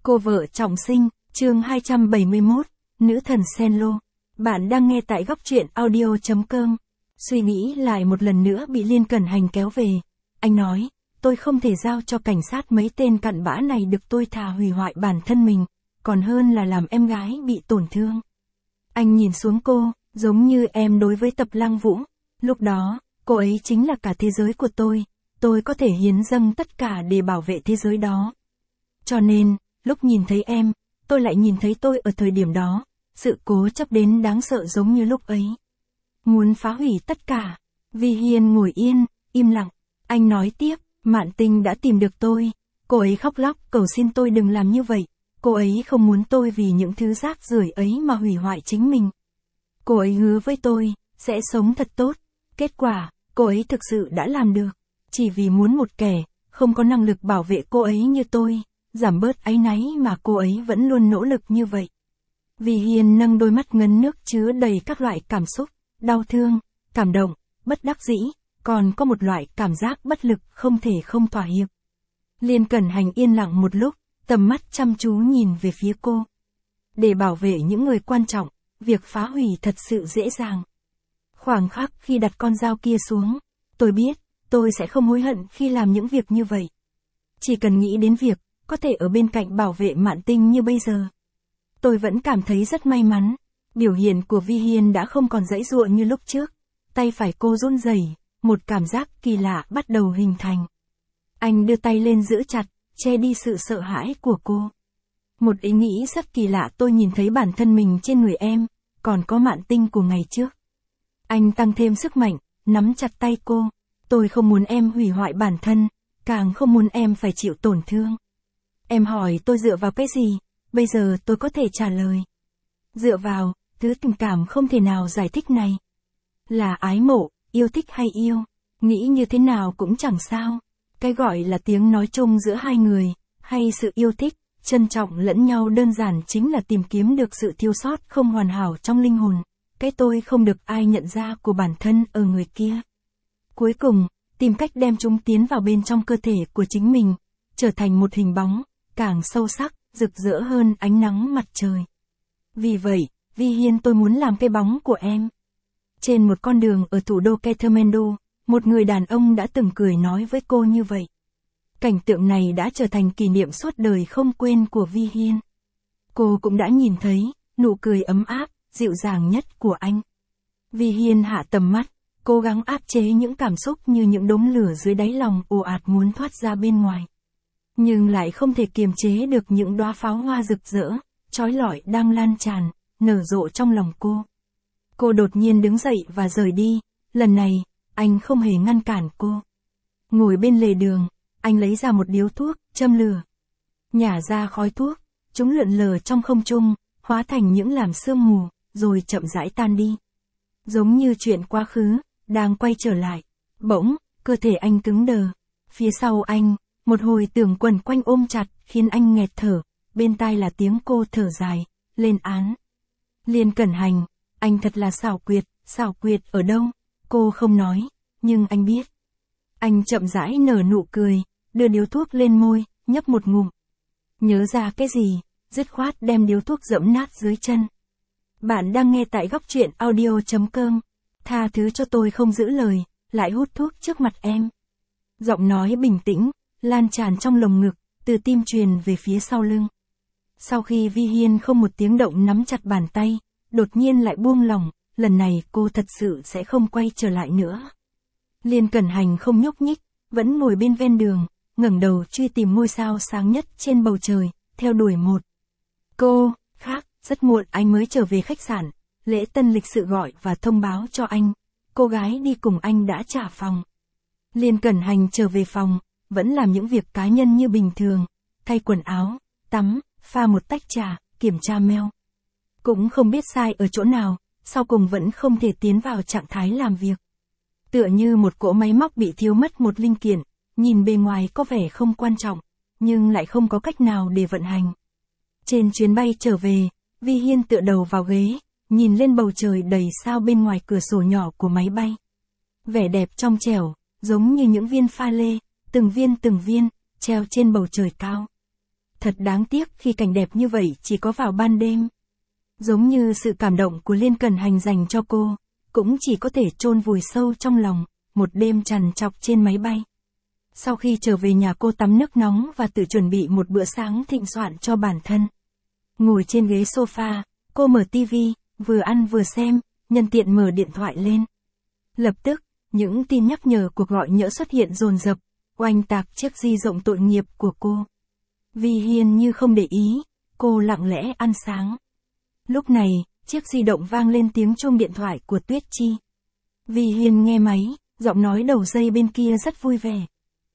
Cô vợ trọng sinh, chương 271, Nữ thần Senlo. Bạn đang nghe tại góc truyện audio.com. Suy nghĩ lại một lần nữa bị Liên Cẩn Hành kéo về. Anh nói, tôi không thể giao cho cảnh sát mấy tên cặn bã này được, tôi thà hủy hoại bản thân mình, còn hơn là làm em gái bị tổn thương. Anh nhìn xuống cô, giống như em đối với Tập Lăng Vũ. Lúc đó, cô ấy chính là cả thế giới của tôi có thể hiến dâng tất cả để bảo vệ thế giới đó. Cho nên, lúc nhìn thấy em, tôi lại nhìn thấy tôi ở thời điểm đó, sự cố chấp đến đáng sợ giống như lúc ấy. Muốn phá hủy tất cả. Vi Hiên ngồi yên, im lặng. Anh nói tiếp, Mạn Tinh đã tìm được tôi. Cô ấy khóc lóc cầu xin tôi đừng làm như vậy. Cô ấy không muốn tôi vì những thứ rác rưởi ấy mà hủy hoại chính mình. Cô ấy hứa với tôi, sẽ sống thật tốt. Kết quả, cô ấy thực sự đã làm được. Chỉ vì muốn một kẻ, không có năng lực bảo vệ cô ấy như tôi, giảm bớt áy náy mà cô ấy vẫn luôn nỗ lực như vậy. Vi Hiên nâng đôi mắt ngấn nước chứa đầy các loại cảm xúc, đau thương, cảm động, bất đắc dĩ, còn có một loại cảm giác bất lực không thể không thỏa hiệp. Liên Cẩn Hành yên lặng một lúc, tầm mắt chăm chú nhìn về phía cô. Để bảo vệ những người quan trọng, việc phá hủy thật sự dễ dàng. Khoảng khắc khi đặt con dao kia xuống, tôi biết, tôi sẽ không hối hận khi làm những việc như vậy. Chỉ cần nghĩ đến việc, có thể ở bên cạnh bảo vệ Mạn Tinh như bây giờ. Tôi vẫn cảm thấy rất may mắn. Biểu hiện của Vi Hiên đã không còn giãy giụa như lúc trước. Tay phải cô run rẩy, một cảm giác kỳ lạ bắt đầu hình thành. Anh đưa tay lên giữ chặt, che đi sự sợ hãi của cô. Một ý nghĩ rất kỳ lạ, tôi nhìn thấy bản thân mình trên người em, còn có Mạn Tinh của ngày trước. Anh tăng thêm sức mạnh, nắm chặt tay cô. Tôi không muốn em hủy hoại bản thân, càng không muốn em phải chịu tổn thương. Em hỏi tôi dựa vào cái gì, bây giờ tôi có thể trả lời. Dựa vào, thứ tình cảm không thể nào giải thích này. Là ái mộ, yêu thích hay yêu, nghĩ như thế nào cũng chẳng sao. Cái gọi là tiếng nói chung giữa hai người, hay sự yêu thích, trân trọng lẫn nhau đơn giản chính là tìm kiếm được sự thiếu sót không hoàn hảo trong linh hồn. Cái tôi không được ai nhận ra của bản thân ở người kia. Cuối cùng, tìm cách đem chúng tiến vào bên trong cơ thể của chính mình, trở thành một hình bóng, càng sâu sắc, rực rỡ hơn ánh nắng mặt trời. Vì vậy, Vi Hiên, tôi muốn làm cái bóng của em. Trên một con đường ở thủ đô Kathmandu, một người đàn ông đã từng cười nói với cô như vậy. Cảnh tượng này đã trở thành kỷ niệm suốt đời không quên của Vi Hiên. Cô cũng đã nhìn thấy, nụ cười ấm áp, dịu dàng nhất của anh. Vi Hiên hạ tầm mắt, cố gắng áp chế những cảm xúc như những đống lửa dưới đáy lòng ồ ạt muốn thoát ra bên ngoài. Nhưng lại không thể kiềm chế được những đóa pháo hoa rực rỡ, chói lọi đang lan tràn, nở rộ trong lòng cô. Cô đột nhiên đứng dậy và rời đi, lần này, anh không hề ngăn cản cô. Ngồi bên lề đường, anh lấy ra một điếu thuốc, châm lửa. Nhả ra khói thuốc, chúng lượn lờ trong không trung, hóa thành những làn sương mù, rồi chậm rãi tan đi. Giống như chuyện quá khứ, đang quay trở lại. Bỗng, cơ thể anh cứng đờ. Phía sau anh, một hồi tưởng quần quanh ôm chặt, khiến anh nghẹt thở. Bên tai là tiếng cô thở dài, lên án. Liên Cẩn Hành, anh thật là xảo quyệt ở đâu? Cô không nói, nhưng anh biết. Anh chậm rãi nở nụ cười, đưa điếu thuốc lên môi, nhấp một ngụm. Nhớ ra cái gì, dứt khoát đem điếu thuốc dẫm nát dưới chân. Bạn đang nghe tại góc truyện audio.com. Tha thứ cho tôi không giữ lời, lại hút thuốc trước mặt em. Giọng nói bình tĩnh, lan tràn trong lồng ngực, từ tim truyền về phía sau lưng. Sau khi Vi Hiên không một tiếng động nắm chặt bàn tay, đột nhiên lại buông lỏng, lần này cô thật sự sẽ không quay trở lại nữa. Liên Cẩn Hành không nhúc nhích, vẫn ngồi bên ven đường, ngẩng đầu truy tìm ngôi sao sáng nhất trên bầu trời, theo đuổi một cô khác. Rất muộn anh mới trở về khách sạn, lễ tân lịch sự gọi và thông báo cho anh, cô gái đi cùng anh đã trả phòng. Liên Cẩn Hành trở về phòng, vẫn làm những việc cá nhân như bình thường, thay quần áo, tắm, pha một tách trà, kiểm tra mail. Cũng không biết sai ở chỗ nào, sau cùng vẫn không thể tiến vào trạng thái làm việc. Tựa như một cỗ máy móc bị thiếu mất một linh kiện, nhìn bề ngoài có vẻ không quan trọng, nhưng lại không có cách nào để vận hành. Trên chuyến bay trở về, Vi Hiên tựa đầu vào ghế, nhìn lên bầu trời đầy sao bên ngoài cửa sổ nhỏ của máy bay. Vẻ đẹp trong trẻo, giống như những viên pha lê, từng viên, treo trên bầu trời cao. Thật đáng tiếc khi cảnh đẹp như vậy chỉ có vào ban đêm. Giống như sự cảm động của Liên Cẩn Hành dành cho cô, cũng chỉ có thể chôn vùi sâu trong lòng, một đêm trằn trọc trên máy bay. Sau khi trở về nhà cô tắm nước nóng và tự chuẩn bị một bữa sáng thịnh soạn cho bản thân. Ngồi trên ghế sofa, cô mở tivi, vừa ăn vừa xem, nhân tiện mở điện thoại lên. Lập tức, những tin nhắc nhở cuộc gọi nhỡ xuất hiện dồn dập, oanh tạc chiếc di động tội nghiệp của cô. Vi Hiên như không để ý, cô lặng lẽ ăn sáng. Lúc này, chiếc di động vang lên tiếng chuông điện thoại của Tuyết Chi. Vi Hiên nghe máy, giọng nói đầu dây bên kia rất vui vẻ.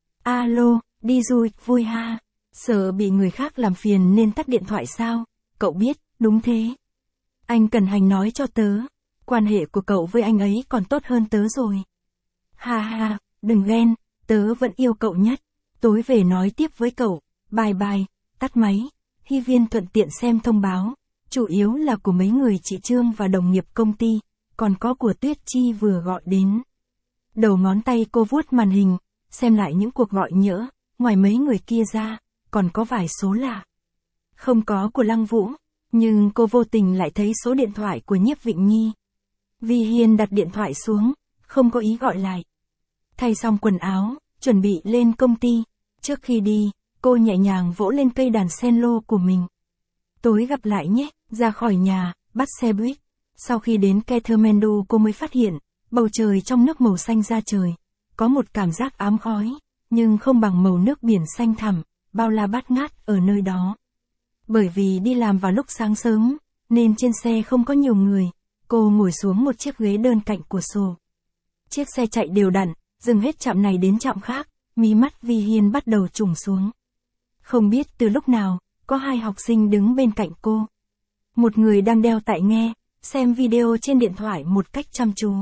Alo, đi du lịch vui ha. Sợ bị người khác làm phiền nên tắt điện thoại sao? Cậu biết, đúng thế. Anh Cẩn Hành nói cho tớ, quan hệ của cậu với anh ấy còn tốt hơn tớ rồi. Ha ha, đừng ghen, tớ vẫn yêu cậu nhất. Tối về nói tiếp với cậu, bye bye, tắt máy. Hy Viên thuận tiện xem thông báo, chủ yếu là của mấy người chị Trương và đồng nghiệp công ty, còn có của Tuyết Chi vừa gọi đến. Đầu ngón tay cô vuốt màn hình, xem lại những cuộc gọi nhỡ, ngoài mấy người kia ra, còn có vài số lạ. Không có của Lăng Vũ, nhưng cô vô tình lại thấy số điện thoại của Nhiếp Vịnh Nhi. Vi Hiên đặt điện thoại xuống, không có ý gọi lại. Thay xong quần áo, chuẩn bị lên công ty. Trước khi đi, cô nhẹ nhàng vỗ lên cây đàn cello của mình. Tối gặp lại nhé, ra khỏi nhà, bắt xe buýt. Sau khi đến Kathmandu cô mới phát hiện, bầu trời trong nước màu xanh da trời. Có một cảm giác ám khói, nhưng không bằng màu nước biển xanh thẳm, bao la bát ngát ở nơi đó. Bởi vì đi làm vào lúc sáng sớm, nên trên xe không có nhiều người, cô ngồi xuống một chiếc ghế đơn cạnh cửa sổ. Chiếc xe chạy đều đặn, dừng hết trạm này đến trạm khác, mí mắt Vi Hiên bắt đầu trùng xuống. Không biết từ lúc nào, có hai học sinh đứng bên cạnh cô. Một người đang đeo tai nghe, xem video trên điện thoại một cách chăm chú.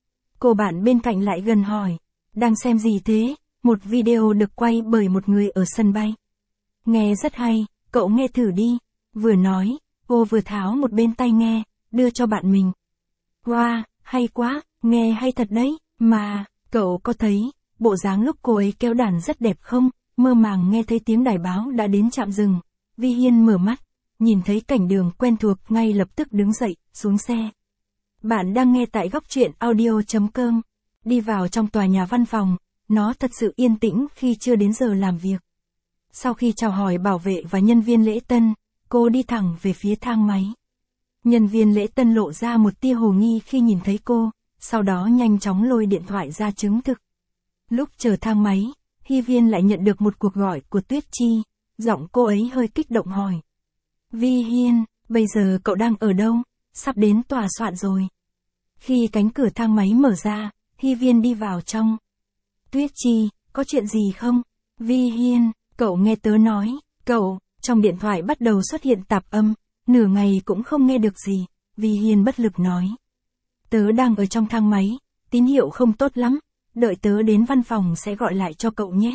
Cô bạn bên cạnh lại gần hỏi, đang xem gì thế? Một video được quay bởi một người ở sân bay. Nghe rất hay, cậu nghe thử đi. Vừa nói, cô vừa tháo một bên tai nghe, đưa cho bạn mình. Wow, hay quá, nghe hay thật đấy, mà, cậu có thấy, bộ dáng lúc cô ấy kéo đàn rất đẹp không? Mơ màng nghe thấy tiếng đài báo đã đến trạm dừng. Vi Hiên mở mắt, nhìn thấy cảnh đường quen thuộc ngay lập tức đứng dậy, xuống xe. Bạn đang nghe tại góc truyện audio.com. Đi vào trong tòa nhà văn phòng, nó thật sự yên tĩnh khi chưa đến giờ làm việc. Sau khi chào hỏi bảo vệ và nhân viên lễ tân, cô đi thẳng về phía thang máy. Nhân viên lễ tân lộ ra một tia hồ nghi khi nhìn thấy cô, sau đó nhanh chóng lôi điện thoại ra chứng thực. Lúc chờ thang máy, Hy Viên lại nhận được một cuộc gọi của Tuyết Chi, giọng cô ấy hơi kích động hỏi. Vi Hiên, bây giờ cậu đang ở đâu? Sắp đến tòa soạn rồi. Khi cánh cửa thang máy mở ra, Hy Viên đi vào trong. Tuyết Chi, có chuyện gì không? Vi Hiên, cậu nghe tớ nói, cậu, trong điện thoại bắt đầu xuất hiện tạp âm, nửa ngày cũng không nghe được gì, Vi Hiên bất lực nói. Tớ đang ở trong thang máy, tín hiệu không tốt lắm, đợi tớ đến văn phòng sẽ gọi lại cho cậu nhé.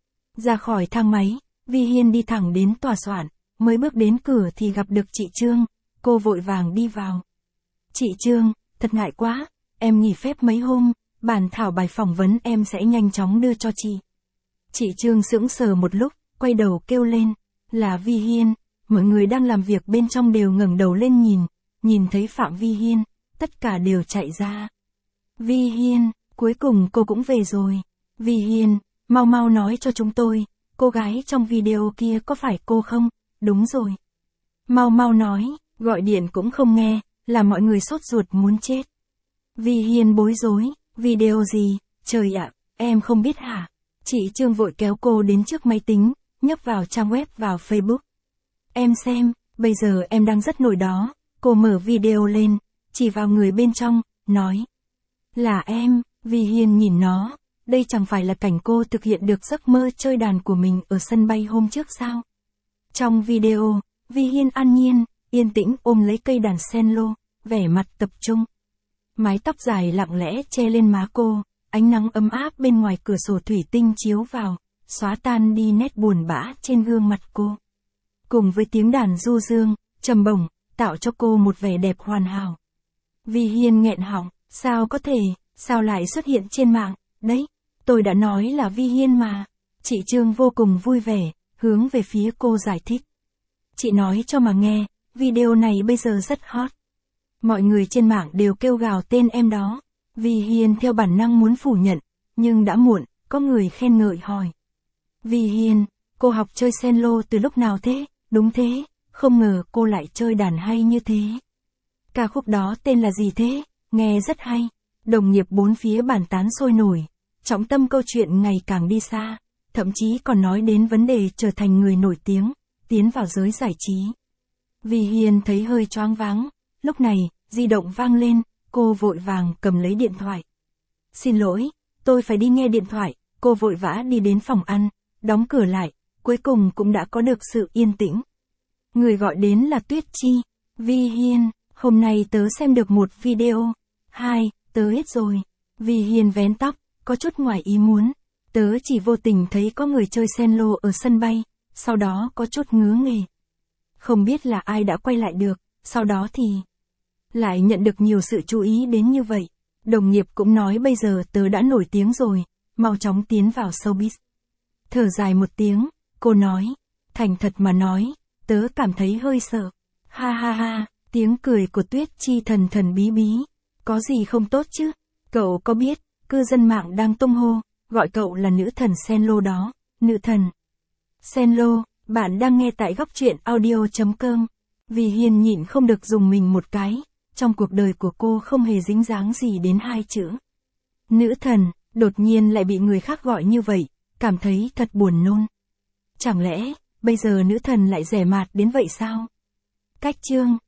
Ra khỏi thang máy, Vi Hiên đi thẳng đến tòa soạn, mới bước đến cửa thì gặp được chị Trương, cô vội vàng đi vào. Chị Trương, thật ngại quá, em nghỉ phép mấy hôm, bản thảo bài phỏng vấn em sẽ nhanh chóng đưa cho chị. Chị Trương sững sờ một lúc, quay đầu kêu lên, là Vi Hiên, mọi người đang làm việc bên trong đều ngẩng đầu lên nhìn thấy Phạm Vi Hiên, tất cả đều chạy ra. Vi Hiên, cuối cùng cô cũng về rồi. Vi Hiên, mau mau nói cho chúng tôi, cô gái trong video kia có phải cô không? Đúng rồi. Mau mau nói, gọi điện cũng không nghe, làm mọi người sốt ruột muốn chết. Vi Hiên bối rối, video gì, trời ạ, em không biết hả? Chị Trương vội kéo cô đến trước máy tính, nhấp vào trang web vào Facebook. Em xem, bây giờ em đang rất nổi đó, cô mở video lên, chỉ vào người bên trong, nói. Là em, Vi Hiên nhìn nó, đây chẳng phải là cảnh cô thực hiện được giấc mơ chơi đàn của mình ở sân bay hôm trước sao? Trong video, Vi Hiên an nhiên, yên tĩnh ôm lấy cây đàn cello, vẻ mặt tập trung. Mái tóc dài lặng lẽ che lên má cô, ánh nắng ấm áp bên ngoài cửa sổ thủy tinh chiếu vào, xóa tan đi nét buồn bã trên gương mặt cô. Cùng với tiếng đàn du dương, trầm bổng, tạo cho cô một vẻ đẹp hoàn hảo. Vi Hiên nghẹn họng, sao có thể, sao lại xuất hiện trên mạng, đấy, tôi đã nói là Vi Hiên mà. Chị Trương vô cùng vui vẻ, hướng về phía cô giải thích. Chị nói cho mà nghe, video này bây giờ rất hot. Mọi người trên mạng đều kêu gào tên em đó. Vi Hiên theo bản năng muốn phủ nhận, nhưng đã muộn, có người khen ngợi hỏi. Vi Hiên, cô học chơi cello từ lúc nào thế? Đúng thế, không ngờ cô lại chơi đàn hay như thế. Ca khúc đó tên là gì thế? Nghe rất hay. Đồng nghiệp bốn phía bàn tán sôi nổi. Trọng tâm câu chuyện ngày càng đi xa, thậm chí còn nói đến vấn đề trở thành người nổi tiếng, tiến vào giới giải trí. Vi Hiên thấy hơi choáng váng, lúc này, di động vang lên, cô vội vàng cầm lấy điện thoại. Xin lỗi, tôi phải đi nghe điện thoại, cô vội vã đi đến phòng ăn, đóng cửa lại, cuối cùng cũng đã có được sự yên tĩnh. Người gọi đến là Tuyết Chi. Vi Hiên, hôm nay tớ xem được một video. Tớ hết rồi. Vi Hiên vén tóc, có chút ngoài ý muốn. Tớ chỉ vô tình thấy có người chơi cello ở sân bay, sau đó có chút ngứa nghề. Không biết là ai đã quay lại được, sau đó thì lại nhận được nhiều sự chú ý đến như vậy. Đồng nghiệp cũng nói bây giờ tớ đã nổi tiếng rồi, mau chóng tiến vào showbiz. Thở dài một tiếng, cô nói, thành thật mà nói, tớ cảm thấy hơi sợ. Ha ha ha, tiếng cười của Tuyết Chi thần thần bí bí. Có gì không tốt chứ? Cậu có biết, cư dân mạng đang tung hô, gọi cậu là nữ thần cello đó, nữ thần cello, bạn đang nghe tại góc truyện audio.com. Vi Hiên nhịn không được dùng mình một cái, trong cuộc đời của cô không hề dính dáng gì đến hai chữ nữ thần, đột nhiên lại bị người khác gọi như vậy, cảm thấy thật buồn nôn. Chẳng lẽ, bây giờ nữ thần lại rẻ mạt đến vậy sao? Cách chương